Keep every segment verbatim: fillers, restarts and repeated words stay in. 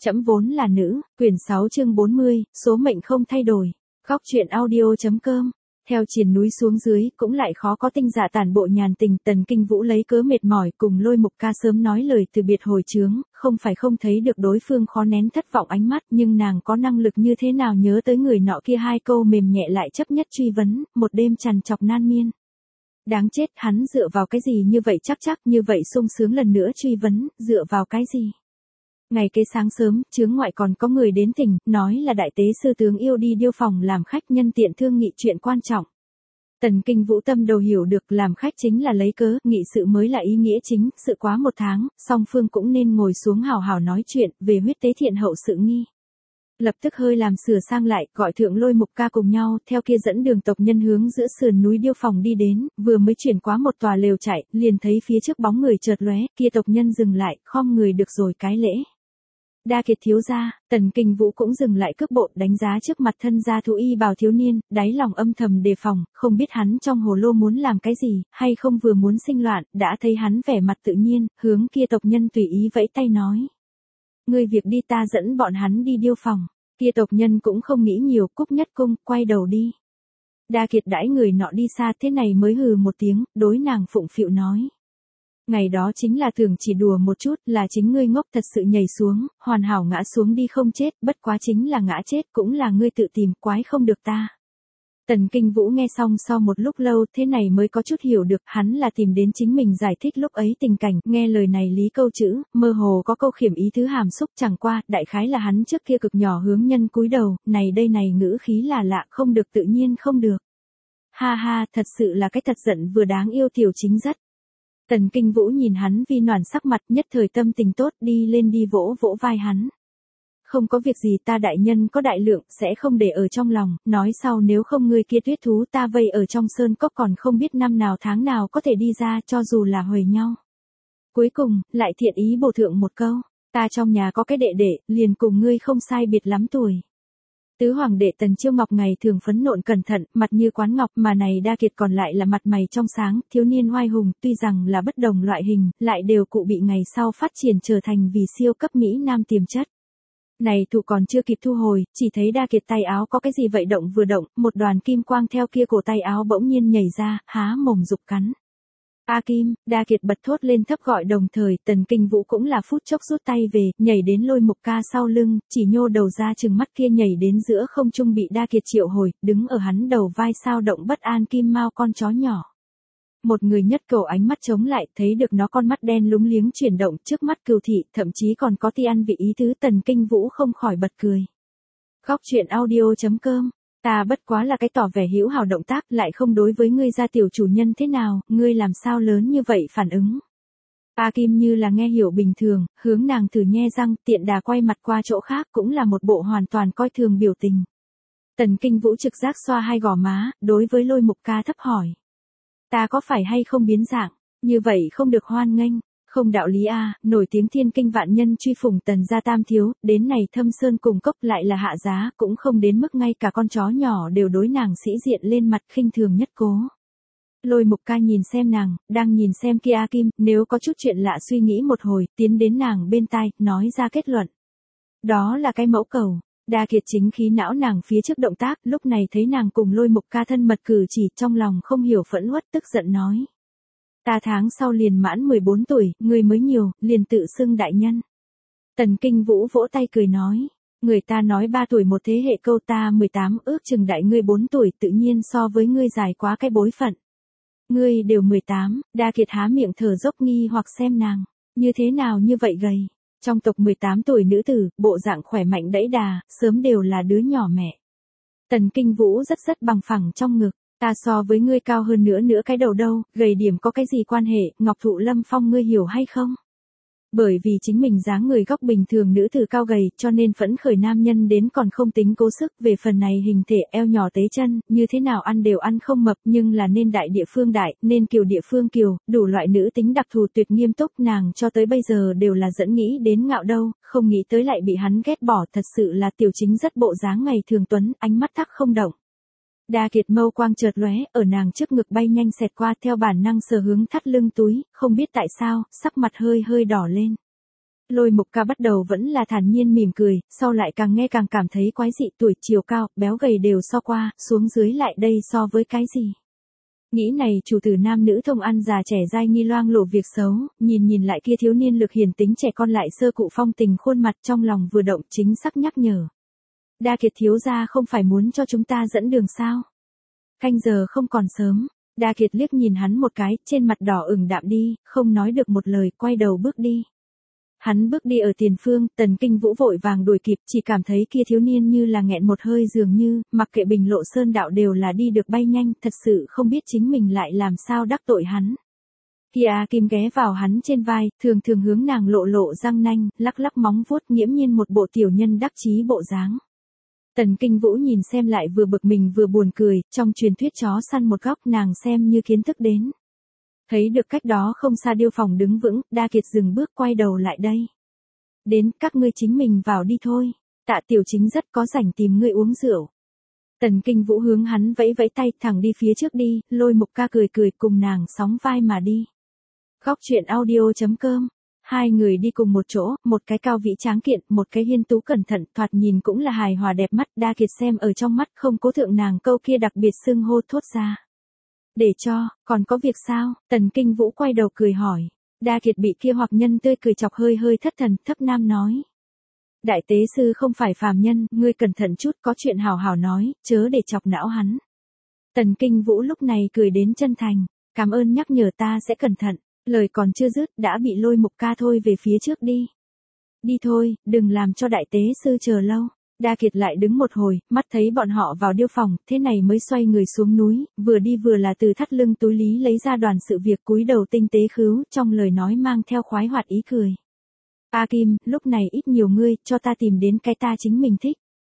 Trẫm vốn là nữ, quyển sáu chương bốn mươi, số mệnh không thay đổi. Góc truyện audio.com. Theo triền núi xuống dưới, cũng lại khó có tinh dạ tản bộ nhàn tình. Tần Kinh Vũ lấy cớ mệt mỏi cùng Lôi Mục Ca sớm nói lời từ biệt hồi chướng, không phải không thấy được đối phương khó nén thất vọng ánh mắt, nhưng nàng có năng lực như thế nào nhớ tới người nọ kia hai câu mềm nhẹ lại chấp nhất truy vấn, một đêm trằn trọc nan miên. Đáng chết, hắn dựa vào cái gì như vậy chắc chắc, như vậy sung sướng lần nữa truy vấn, dựa vào cái gì? Ngày kế sáng sớm, chướng ngoại còn có người đến tỉnh, nói là đại tế sư tướng yêu đi điêu phòng làm khách nhân tiện thương nghị chuyện quan trọng. Tần Kinh Vũ tâm đầu hiểu được làm khách chính là lấy cớ, nghị sự mới là ý nghĩa chính, sự quá một tháng, song phương cũng nên ngồi xuống hào hào nói chuyện, về huyết tế thiện hậu sự nghi. Lập tức hơi làm sửa sang lại, gọi thượng Lôi Mục Ca cùng nhau, theo kia dẫn đường tộc nhân hướng giữa sườn núi điêu phòng đi đến, vừa mới chuyển qua một tòa lều chạy, liền thấy phía trước bóng người chợt lóe, kia tộc nhân dừng lại, khom người được rồi cái lễ. Đa Kiệt thiếu gia, Tần Kinh Vũ cũng dừng lại cước bộ, đánh giá trước mặt thân gia thú y bào thiếu niên, đáy lòng âm thầm đề phòng, không biết hắn trong hồ lô muốn làm cái gì, hay không vừa muốn sinh loạn, đã thấy hắn vẻ mặt tự nhiên, hướng kia tộc nhân tùy ý vẫy tay nói. Ngươi việc đi ta dẫn bọn hắn đi điêu phòng, kia tộc nhân cũng không nghĩ nhiều, cúc nhất cung, quay đầu đi. Đa Kiệt đãi người nọ đi xa thế này mới hừ một tiếng, đối nàng phụng phịu nói. Ngày đó chính là thường chỉ đùa một chút, là chính ngươi ngốc thật sự nhảy xuống, hoàn hảo ngã xuống đi không chết, bất quá chính là ngã chết cũng là ngươi tự tìm, quái không được ta. Tần Kinh Vũ nghe xong sau một lúc lâu thế này mới có chút hiểu được, hắn là tìm đến chính mình giải thích lúc ấy tình cảnh, nghe lời này lý câu chữ, mơ hồ có câu khiểm ý thứ hàm xúc chẳng qua, đại khái là hắn trước kia cực nhỏ hướng nhân cúi đầu, này đây này ngữ khí là lạ không được tự nhiên không được. Ha ha, thật sự là cái thật giận vừa đáng yêu tiểu chính rất. Tần Kinh Vũ nhìn hắn vi noàn sắc mặt nhất thời tâm tình tốt đi lên đi vỗ vỗ vai hắn. Không có việc gì ta đại nhân có đại lượng sẽ không để ở trong lòng, nói sau nếu không ngươi kia tuyết thú ta vây ở trong sơn cốc còn không biết năm nào tháng nào có thể đi ra cho dù là huề nhau. Cuối cùng, lại thiện ý bổ thượng một câu, ta trong nhà có cái đệ đệ, liền cùng ngươi không sai biệt lắm tuổi. Tứ hoàng đệ Tần Chiêu Ngọc ngày thường phấn nộn cẩn thận, mặt như quán ngọc mà này Đa Kiệt còn lại là mặt mày trong sáng, thiếu niên oai hùng, tuy rằng là bất đồng loại hình, lại đều cụ bị ngày sau phát triển trở thành vì siêu cấp Mỹ Nam tiềm chất. Này thủ còn chưa kịp thu hồi, chỉ thấy Đa Kiệt tay áo có cái gì vậy động vừa động, một đoàn kim quang theo kia cổ tay áo bỗng nhiên nhảy ra, há mồm dục cắn. A Kim, Đa Kiệt bật thốt lên thấp gọi đồng thời, Tần Kinh Vũ cũng là phút chốc rút tay về, nhảy đến Lôi Mục Ca sau lưng, chỉ nhô đầu ra chừng mắt kia nhảy đến giữa không trung bị Đa Kiệt triệu hồi, đứng ở hắn đầu vai sao động bất an kim mao con chó nhỏ. Một người nhất cầu ánh mắt chống lại, thấy được nó con mắt đen lúng liếng chuyển động trước mắt cừu thị, thậm chí còn có ti ăn vị ý tứ. Tần Kinh Vũ không khỏi bật cười. Góc truyện audio.com. Ta bất quá là cái tỏ vẻ hữu hảo động tác, lại không đối với ngươi gia tiểu chủ nhân thế nào, ngươi làm sao lớn như vậy phản ứng. A Kim như là nghe hiểu bình thường, hướng nàng thử nhe răng, tiện đà quay mặt qua chỗ khác cũng là một bộ hoàn toàn coi thường biểu tình. Tần Kinh Vũ trực giác xoa hai gò má, đối với Lôi Mục Ca thấp hỏi. Ta có phải hay không biến dạng, như vậy không được hoan nghênh. Không đạo lý a, nổi tiếng thiên kinh vạn nhân truy phủng Tần gia tam thiếu, đến này thâm sơn cùng cốc lại là hạ giá, cũng không đến mức ngay cả con chó nhỏ đều đối nàng sĩ diện lên mặt khinh thường nhất cố. Lôi Mục Ca nhìn xem nàng, đang nhìn xem kia A Kim, nếu có chút chuyện lạ suy nghĩ một hồi, tiến đến nàng bên tai, nói ra kết luận. Đó là cái mẫu cầu. Đa Kiệt chính khí não nàng phía trước động tác, lúc này thấy nàng cùng Lôi Mục Ca thân mật cử chỉ, trong lòng không hiểu phẫn uất tức giận nói. Ta tháng sau liền mãn mười bốn tuổi, người mới nhiều, liền tự xưng đại nhân. Tần Kinh Vũ vỗ tay cười nói, người ta nói ba tuổi một thế hệ câu ta mười tám ước chừng đại ngươi bốn tuổi tự nhiên so với ngươi dài quá cái bối phận. Ngươi đều mười tám, Đa Kiệt há miệng thở dốc nghi hoặc xem nàng, như thế nào như vậy gầy. Trong tộc mười tám tuổi nữ tử, bộ dạng khỏe mạnh đẫy đà, sớm đều là đứa nhỏ mẹ. Tần Kinh Vũ rất rất bằng phẳng trong ngực. Ta so với ngươi cao hơn nữa nữa cái đầu đâu, gầy điểm có cái gì quan hệ, Ngọc Thụ Lâm Phong ngươi hiểu hay không? Bởi vì chính mình dáng người góc bình thường nữ tử cao gầy, cho nên phẫn khởi nam nhân đến còn không tính cố sức, về phần này hình thể eo nhỏ tế chân, như thế nào ăn đều ăn không mập, nhưng là nên đại địa phương đại, nên kiều địa phương kiều, đủ loại nữ tính đặc thù tuyệt nghiêm túc, nàng cho tới bây giờ đều là dẫn nghĩ đến ngạo đâu, không nghĩ tới lại bị hắn ghét bỏ, thật sự là tiểu chính rất bộ dáng ngày thường tuấn, ánh mắt thắc không động. Đa Kiệt mâu quang chợt lóe, ở nàng trước ngực bay nhanh xẹt qua theo bản năng sờ hướng thắt lưng túi, không biết tại sao, sắc mặt hơi hơi đỏ lên. Lôi Mục Ca bắt đầu vẫn là thản nhiên mỉm cười, sau lại càng nghe càng cảm thấy quái dị, tuổi chiều cao, béo gầy đều so qua, xuống dưới lại đây so với cái gì. Nghĩ này chủ tử nam nữ thông ăn già trẻ dai nghi loang lộ việc xấu, nhìn nhìn lại kia thiếu niên lực hiền tính trẻ con lại sơ cụ phong tình khuôn mặt trong lòng vừa động chính xác nhắc nhở. Đa Kiệt thiếu gia không phải muốn cho chúng ta dẫn đường sao? Canh giờ không còn sớm, Đa Kiệt liếc nhìn hắn một cái, trên mặt đỏ ửng đạm đi, không nói được một lời, quay đầu bước đi. Hắn bước đi ở tiền phương, Tần Kinh Vũ vội vàng đuổi kịp, chỉ cảm thấy kia thiếu niên như là nghẹn một hơi dường như, mặc kệ bình lộ sơn đạo đều là đi được bay nhanh, thật sự không biết chính mình lại làm sao đắc tội hắn. Kia A Kim ghé vào hắn trên vai, thường thường hướng nàng lộ lộ răng nanh, lắc lắc móng vuốt, nghiễm nhiên một bộ tiểu nhân đắc chí bộ dáng. Tần Kinh Vũ nhìn xem lại vừa bực mình vừa buồn cười, trong truyền thuyết chó săn một góc nàng xem như kiến thức đến. Thấy được cách đó không xa điêu phòng đứng vững, Đa Kiệt dừng bước quay đầu lại đây. Đến, các ngươi chính mình vào đi thôi, Tạ Tiểu Chính rất có rảnh tìm ngươi uống rượu. Tần Kinh Vũ hướng hắn vẫy vẫy tay thẳng đi phía trước đi, Lôi Mục Ca cười cười cùng nàng sóng vai mà đi. Góc chuyện audio chấm com. Hai người đi cùng một chỗ, một cái cao vĩ tráng kiện, một cái hiên tú cẩn thận, thoạt nhìn cũng là hài hòa đẹp mắt, Đa Kiệt xem ở trong mắt không cố thượng nàng câu kia đặc biệt xưng hô thốt ra. Để cho, còn có việc sao? Tần Kinh Vũ quay đầu cười hỏi. Đa Kiệt bị kia hoặc nhân tươi cười chọc hơi hơi thất thần, thấp nam nói. Đại tế sư không phải phàm nhân, ngươi cẩn thận chút, có chuyện hào hào nói, chớ để chọc não hắn. Tần Kinh Vũ lúc này cười đến chân thành, cảm ơn nhắc nhở ta sẽ cẩn thận, lời còn chưa dứt đã bị Lôi Mục Ca thôi về phía trước đi. Đi thôi, đừng làm cho đại tế sư chờ lâu. Đa Kiệt lại đứng một hồi, mắt thấy bọn họ vào điêu phòng, thế này mới xoay người xuống núi, vừa đi vừa là từ thắt lưng túi lý lấy ra đoàn sự việc cúi đầu tinh tế khứu, trong lời nói mang theo khoái hoạt ý cười. A Kim, lúc này ít nhiều ngươi, cho ta tìm đến cái ta chính mình thích.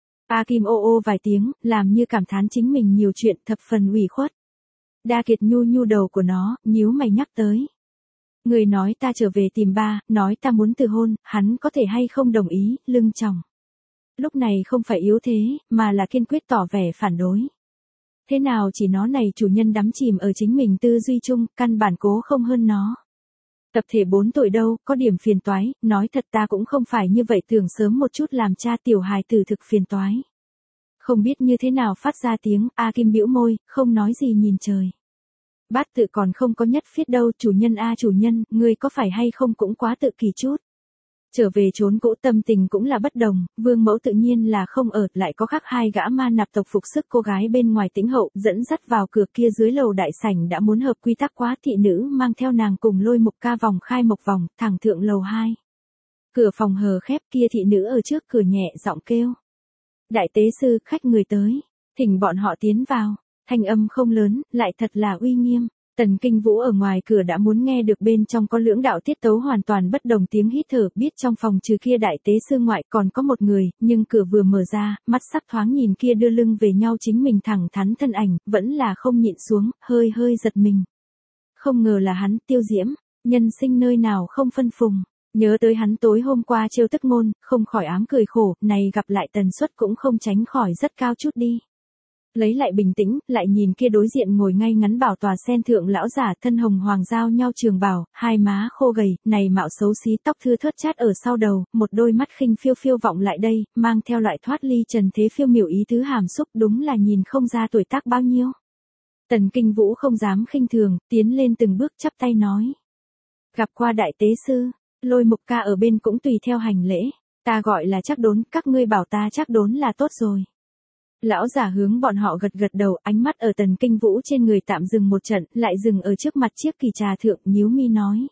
A Kim ô ô vài tiếng, làm như cảm thán chính mình nhiều chuyện thập phần ủy khuất. Đa Kiệt nhu nhu đầu của nó, nhíu mày nhắc tới. Người nói ta trở về tìm ba, nói ta muốn từ hôn, hắn có thể hay không đồng ý, lưng chồng. Lúc này không phải yếu thế, mà là kiên quyết tỏ vẻ phản đối. Thế nào chỉ nó này chủ nhân đắm chìm ở chính mình tư duy chung, căn bản cố không hơn nó. Tập thể bốn tuổi đâu, có điểm phiền toái, nói thật ta cũng không phải như vậy, tưởng sớm một chút làm cha tiểu hài tử thực phiền toái. Không biết như thế nào phát ra tiếng, A Kim bĩu môi, không nói gì nhìn trời. Bát tự còn không có nhất phiết đâu, chủ nhân a chủ nhân, ngươi có phải hay không cũng quá tự kỳ chút. Trở về trốn cũ tâm tình cũng là bất đồng, vương mẫu tự nhiên là không ở, lại có khác hai gã ma nạp tộc phục sức cô gái bên ngoài tĩnh hậu, dẫn dắt vào cửa kia dưới lầu đại sảnh đã muốn hợp quy tắc quá, thị nữ mang theo nàng cùng Lôi Mục Ca vòng khai mộc vòng, thẳng thượng lầu hai. Cửa phòng hờ khép, kia thị nữ ở trước cửa nhẹ giọng kêu. Đại tế sư, khách người tới, thỉnh bọn họ tiến vào, thanh âm không lớn, lại thật là uy nghiêm. Tần Kinh Vũ ở ngoài cửa đã muốn nghe được bên trong có lưỡng đạo tiết tấu hoàn toàn bất đồng tiếng hít thở, biết trong phòng trừ kia đại tế sư ngoại còn có một người, nhưng cửa vừa mở ra, mắt sắc thoáng nhìn kia đưa lưng về nhau chính mình thẳng thắn thân ảnh, vẫn là không nhịn xuống, hơi hơi giật mình. Không ngờ là hắn, Tiêu Diễm, nhân sinh nơi nào không phân phùng, nhớ tới hắn tối hôm qua trêu tức ngôn, không khỏi ám cười khổ, này gặp lại tần suất cũng không tránh khỏi rất cao chút đi. Lấy lại bình tĩnh, lại nhìn kia đối diện ngồi ngay ngắn bảo tòa sen thượng lão giả thân hồng hoàng giao nhau trường bào, hai má khô gầy, này mạo xấu xí tóc thưa thớt chát ở sau đầu, một đôi mắt khinh phiêu phiêu vọng lại đây, mang theo loại thoát ly trần thế phiêu miểu ý tứ hàm xúc, đúng là nhìn không ra tuổi tác bao nhiêu. Tần Kinh Vũ không dám khinh thường, tiến lên từng bước chắp tay nói. Gặp qua đại tế sư, Lôi Mục Ca ở bên cũng tùy theo hành lễ, ta gọi là Trác Đốn, các ngươi bảo ta Trác Đốn là tốt rồi. Lão giả hướng bọn họ gật gật đầu, ánh mắt ở Tần Kinh Vũ trên người tạm dừng một trận, lại dừng ở trước mặt chiếc kỳ trà thượng, nhíu mi nói.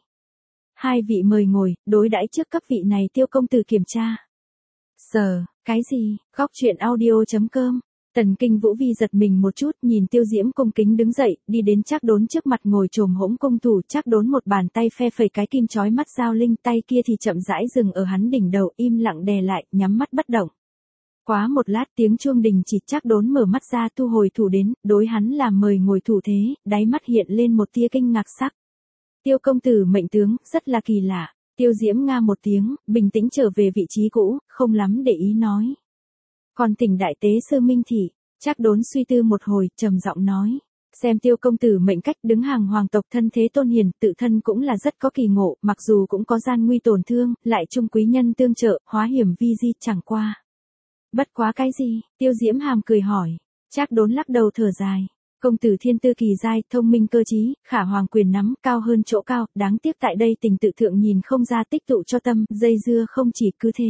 Hai vị mời ngồi, đối đãi trước cấp vị này Tiêu công tử kiểm tra. Sờ, cái gì, góc chuyện audio chấm com. Tần Kinh Vũ vi giật mình một chút, nhìn Tiêu Diễm cung kính đứng dậy, đi đến Trác Đốn trước mặt ngồi trồm hỗn cung thủ, Trác Đốn một bàn tay phe phẩy cái kim chói mắt dao linh, tay kia thì chậm rãi dừng ở hắn đỉnh đầu, im lặng đè lại, nhắm mắt bất động. Quá một lát tiếng chuông đình chỉ, Trác Đốn mở mắt ra thu hồi thủ đến, đối hắn làm mời ngồi thủ thế, đáy mắt hiện lên một tia kinh ngạc sắc. Tiêu công tử mệnh tướng, rất là kỳ lạ. Tiêu Diễm nga một tiếng, bình tĩnh trở về vị trí cũ, không lắm để ý nói. Còn tỉnh đại tế sư Minh Thị, Trác Đốn suy tư một hồi, trầm giọng nói. Xem Tiêu công tử mệnh cách đứng hàng hoàng tộc thân thế tôn hiền, tự thân cũng là rất có kỳ ngộ, mặc dù cũng có gian nguy tổn thương, lại chung quý nhân tương trợ, hóa hiểm vi di, chẳng qua. Bất quá cái gì? Tiêu Diễm Hàm cười hỏi. Trác Đốn lắc đầu thở dài. Công tử thiên tư kỳ giai, thông minh cơ trí, khả hoàng quyền nắm, cao hơn chỗ cao, đáng tiếc tại đây tình tự thượng nhìn không ra tích tụ cho tâm, dây dưa không chỉ cứ thế.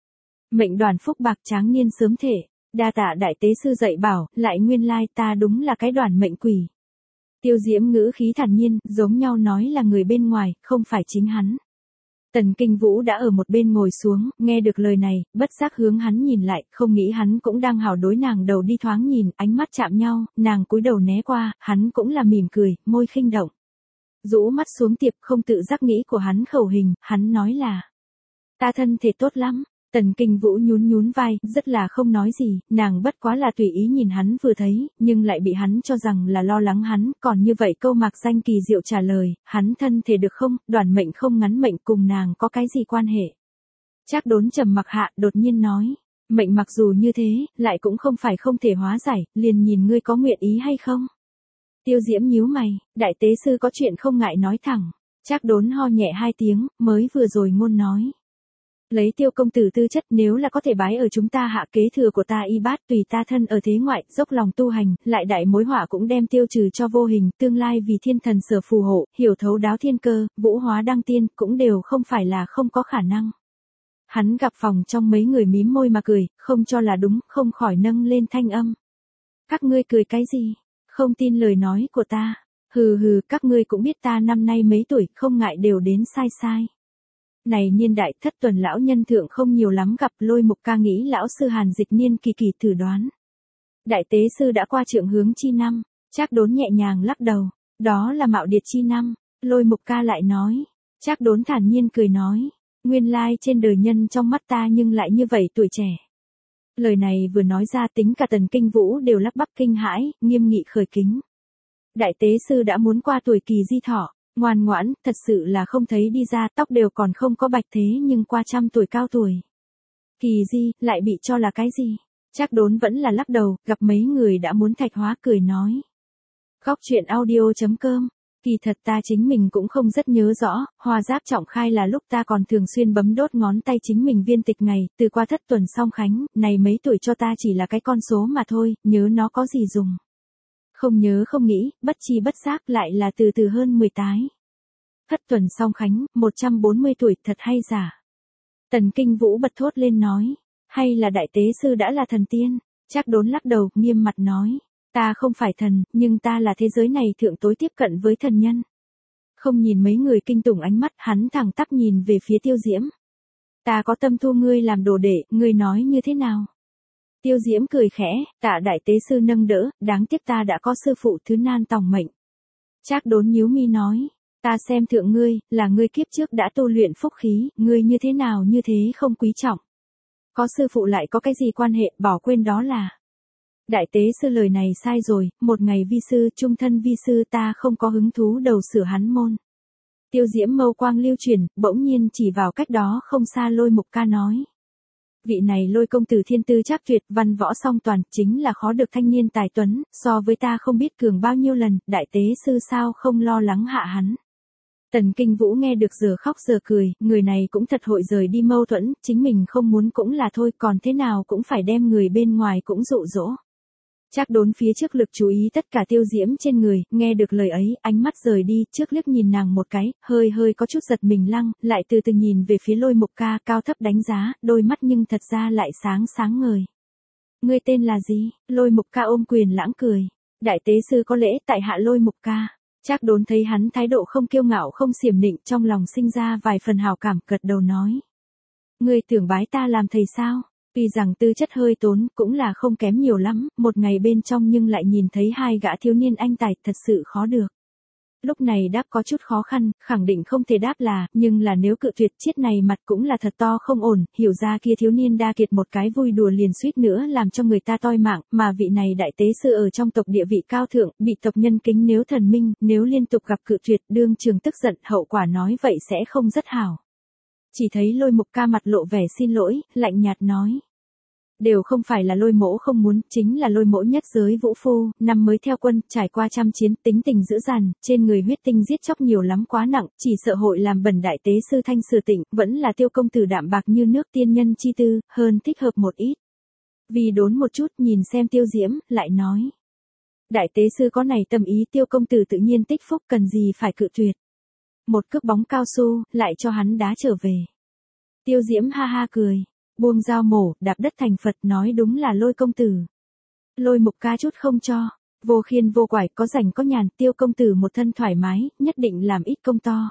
Mệnh đoàn phúc bạc tráng niên sớm thể, đa tạ đại tế sư dạy bảo, lại nguyên lai ta đúng là cái đoàn mệnh quỷ. Tiêu Diễm ngữ khí thản nhiên, giống nhau nói là người bên ngoài, không phải chính hắn. Tần Kinh Vũ đã ở một bên ngồi xuống, nghe được lời này, bất giác hướng hắn nhìn lại, không nghĩ hắn cũng đang hào đối nàng đầu đi thoáng nhìn, ánh mắt chạm nhau, nàng cúi đầu né qua, hắn cũng là mỉm cười, môi khinh động. Rũ mắt xuống tiệp không tự giác nghĩ của hắn khẩu hình, hắn nói là. Ta thân thể tốt lắm. Tần Kinh Vũ nhún nhún vai, rất là không nói gì, nàng bất quá là tùy ý nhìn hắn vừa thấy, nhưng lại bị hắn cho rằng là lo lắng hắn, còn như vậy câu mạc danh kỳ diệu trả lời, hắn thân thể được không, đoàn mệnh không ngắn mệnh cùng nàng có cái gì quan hệ. Trác Đốn trầm mặc hạ, đột nhiên nói, mệnh mặc dù như thế, lại cũng không phải không thể hóa giải, liền nhìn ngươi có nguyện ý hay không. Tiêu Diễm nhíu mày, đại tế sư có chuyện không ngại nói thẳng. Trác Đốn ho nhẹ hai tiếng, mới vừa rồi ngôn nói. Lấy Tiêu công tử tư chất, nếu là có thể bái ở chúng ta hạ kế thừa của ta y bát, tùy ta thân ở thế ngoại, dốc lòng tu hành, lại đại mối họa cũng đem tiêu trừ cho vô hình, tương lai vì thiên thần sở phù hộ, hiểu thấu đáo thiên cơ, vũ hóa đăng tiên, cũng đều không phải là không có khả năng. Hắn gặp phòng trong mấy người mím môi mà cười, không cho là đúng, không khỏi nâng lên thanh âm. Các ngươi cười cái gì? Không tin lời nói của ta. Hừ hừ, các ngươi cũng biết ta năm nay mấy tuổi, không ngại đều đến sai sai. Này niên đại thất tuần lão nhân thượng không nhiều lắm gặp, Lôi Mục ca nghĩ lão sư Hàn Dịch niên kỳ kỳ thử đoán. Đại tế sư đã qua trượng hướng chi năm, Trác Đốn nhẹ nhàng lắc đầu, đó là mạo điệt chi năm. Lôi Mục ca lại nói, Trác Đốn thản nhiên cười nói, nguyên lai trên đời nhân trong mắt ta nhưng lại như vậy tuổi trẻ. Lời này vừa nói ra tính cả Tần Kinh Vũ đều lắp bắp kinh hãi, nghiêm nghị khởi kính. Đại tế sư đã muốn qua tuổi kỳ di thọ. Ngoan ngoãn, thật sự là không thấy đi ra, tóc đều còn không có bạch thế nhưng qua trăm tuổi cao tuổi. Kỳ di, lại bị cho là cái gì? Trác Đốn vẫn là lắc đầu, gặp mấy người đã muốn thạch hóa cười nói. Góc truyện audio chấm com, kỳ thật ta chính mình cũng không rất nhớ rõ, hoa giáp trọng khai là lúc ta còn thường xuyên bấm đốt ngón tay chính mình viên tịch ngày, từ qua thất tuần song khánh, này mấy tuổi cho ta chỉ là cái con số mà thôi, nhớ nó có gì dùng. Không nhớ không nghĩ, bất chi bất giác lại là từ từ hơn mười tái. Thất tuần song khánh, một trăm bốn mươi tuổi, thật hay giả. Tần Kinh Vũ bật thốt lên nói, hay là đại tế sư đã là thần tiên. Trác Đốn lắc đầu, nghiêm mặt nói, ta không phải thần, nhưng ta là thế giới này thượng tối tiếp cận với thần nhân. Không nhìn mấy người kinh tủng ánh mắt, hắn thẳng tắp nhìn về phía Tiêu Diễm. Ta có tâm thu ngươi làm đồ đệ, ngươi nói như thế nào? Tiêu Diễm cười khẽ, tạ đại tế sư nâng đỡ, đáng tiếc ta đã có sư phụ thứ nan tòng mệnh. Trác Đốn nhíu mi nói, ta xem thượng ngươi, là ngươi kiếp trước đã tu luyện phúc khí, ngươi như thế nào như thế không quý trọng. Có sư phụ lại có cái gì quan hệ, bỏ quên đó là. Đại tế sư lời này sai rồi, một ngày vi sư, trung thân vi sư, ta không có hứng thú đầu sửa hắn môn. Tiêu Diễm mâu quang lưu chuyển, bỗng nhiên chỉ vào cách đó không xa Lôi Mục ca nói. Vị này Lôi công tử thiên tư trác tuyệt, văn võ song toàn, chính là khó được thanh niên tài tuấn, so với ta không biết cường bao nhiêu lần, đại tế sư sao không lo lắng hạ hắn. Tần Kinh Vũ nghe được giờ khóc giờ cười, người này cũng thật hội rời đi mâu thuẫn, chính mình không muốn cũng là thôi, còn thế nào cũng phải đem người bên ngoài cũng dụ dỗ. Trác Đốn phía trước lực chú ý tất cả Tiêu Diễm trên người, nghe được lời ấy, ánh mắt rời đi, trước liếc nhìn nàng một cái, hơi hơi có chút giật mình lăng, lại từ từ nhìn về phía Lôi Mục ca, cao thấp đánh giá, đôi mắt nhưng thật ra lại sáng sáng ngời. Ngươi tên là gì? Lôi Mục ca ôm quyền lãng cười. Đại tế sư có lễ, tại hạ Lôi Mục ca. Trác Đốn thấy hắn thái độ không kiêu ngạo không xiểm nịnh, trong lòng sinh ra vài phần hào cảm, gật đầu nói. Ngươi tưởng bái ta làm thầy sao? Tuy rằng tư chất hơi tốn, cũng là không kém nhiều lắm, một ngày bên trong nhưng lại nhìn thấy hai gã thiếu niên anh tài, thật sự khó được. Lúc này đáp có chút khó khăn, khẳng định không thể đáp là, nhưng là nếu cự tuyệt chiết này mặt cũng là thật to không ổn, hiểu ra kia thiếu niên đa kiệt một cái vui đùa liền suýt nữa làm cho người ta toi mạng, mà vị này đại tế sư ở trong tộc địa vị cao thượng, bị tộc nhân kính nếu thần minh, nếu liên tục gặp cự tuyệt đương trường tức giận, hậu quả nói vậy sẽ không rất hảo. Chỉ thấy Lôi Mục ca mặt lộ vẻ xin lỗi, lạnh nhạt nói. Đều không phải là Lôi Mỗ không muốn, chính là Lôi Mỗ nhất giới vũ phu, năm mới theo quân, trải qua trăm chiến, tính tình dữ dằn, trên người huyết tinh giết chóc nhiều lắm quá nặng, chỉ sợ hội làm bẩn đại tế sư Thanh Sử Tịnh, vẫn là Tiêu công tử đạm bạc như nước tiên nhân chi tư, hơn thích hợp một ít. Vì đốn một chút nhìn xem Tiêu Diễm, lại nói. Đại tế sư có này tâm ý, Tiêu công tử tự nhiên tích phúc, cần gì phải cự tuyệt. Một cước bóng cao su, lại cho hắn đá trở về. Tiêu Diễm ha ha cười, buông dao mổ, đạp đất thành Phật, nói đúng là Lôi công tử. Lôi Mục ca chút không cho, vô khiên vô quải, có rảnh có nhàn, Tiêu công tử một thân thoải mái, nhất định làm ít công to.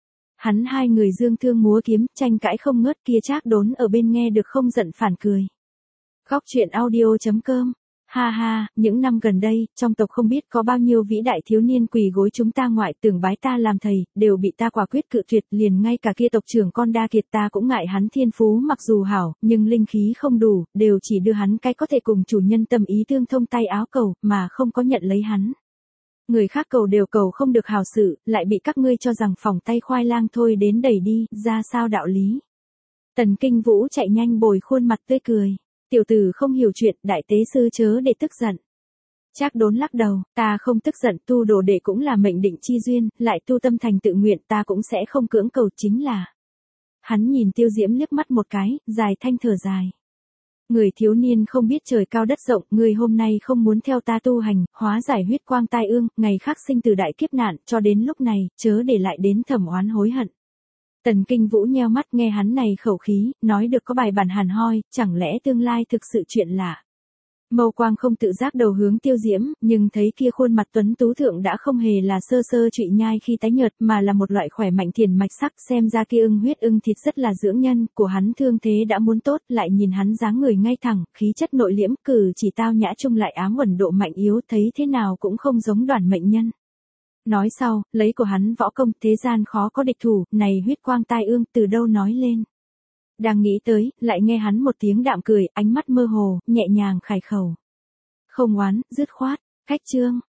Hắn hai người dương thương múa kiếm, tranh cãi không ngớt, kia Trác Đốn ở bên nghe được không giận phản cười. Góc truyện audio chấm com. Ha ha, những năm gần đây, trong tộc không biết có bao nhiêu vĩ đại thiếu niên quỳ gối chúng ta ngoại tưởng bái ta làm thầy, đều bị ta quả quyết cự tuyệt, liền ngay cả kia tộc trưởng con Đa Kiệt ta cũng ngại hắn thiên phú mặc dù hảo, nhưng linh khí không đủ, đều chỉ đưa hắn cái có thể cùng chủ nhân tâm ý tương thông tay áo cầu, mà không có nhận lấy hắn. Người khác cầu đều cầu không được hảo sự, lại bị các ngươi cho rằng phòng tay khoai lang thôi đến đẩy đi, ra sao đạo lý. Tần Kinh Vũ chạy nhanh bồi khuôn mặt tươi cười. Tiểu tử không hiểu chuyện, đại tế sư chớ để tức giận. Trác Đốn lắc đầu, ta không tức giận, tu đồ đệ cũng là mệnh định chi duyên, lại tu tâm thành tự nguyện, ta cũng sẽ không cưỡng cầu, chính là. Hắn nhìn Tiêu Diễm liếc mắt một cái, dài thanh thở dài. Người thiếu niên không biết trời cao đất rộng, người hôm nay không muốn theo ta tu hành, hóa giải huyết quang tai ương, ngày khác sinh từ đại kiếp nạn, cho đến lúc này, chớ để lại đến thẩm oán hối hận. Tần Kinh Vũ nheo mắt nghe hắn này khẩu khí, nói được có bài bản hàn hoi, chẳng lẽ tương lai thực sự chuyện lạ. Mâu quang không tự giác đầu hướng Tiêu Diễm, nhưng thấy kia khuôn mặt tuấn tú thượng đã không hề là sơ sơ trụy nhai khi tái nhợt, mà là một loại khỏe mạnh thiền mạch sắc, xem ra kia ưng huyết ưng thịt rất là dưỡng nhân, của hắn thương thế đã muốn tốt, lại nhìn hắn dáng người ngay thẳng, khí chất nội liễm, cử chỉ tao nhã chung lại ám uẩn độ mạnh yếu, thấy thế nào cũng không giống Đoàn mệnh nhân. Nói sau, lấy của hắn võ công, thế gian khó có địch thủ, này huyết quang tai ương, từ đâu nói lên. Đang nghĩ tới, lại nghe hắn một tiếng đạm cười, ánh mắt mơ hồ, nhẹ nhàng khải khẩu. Không oán, dứt khoát, cách chương.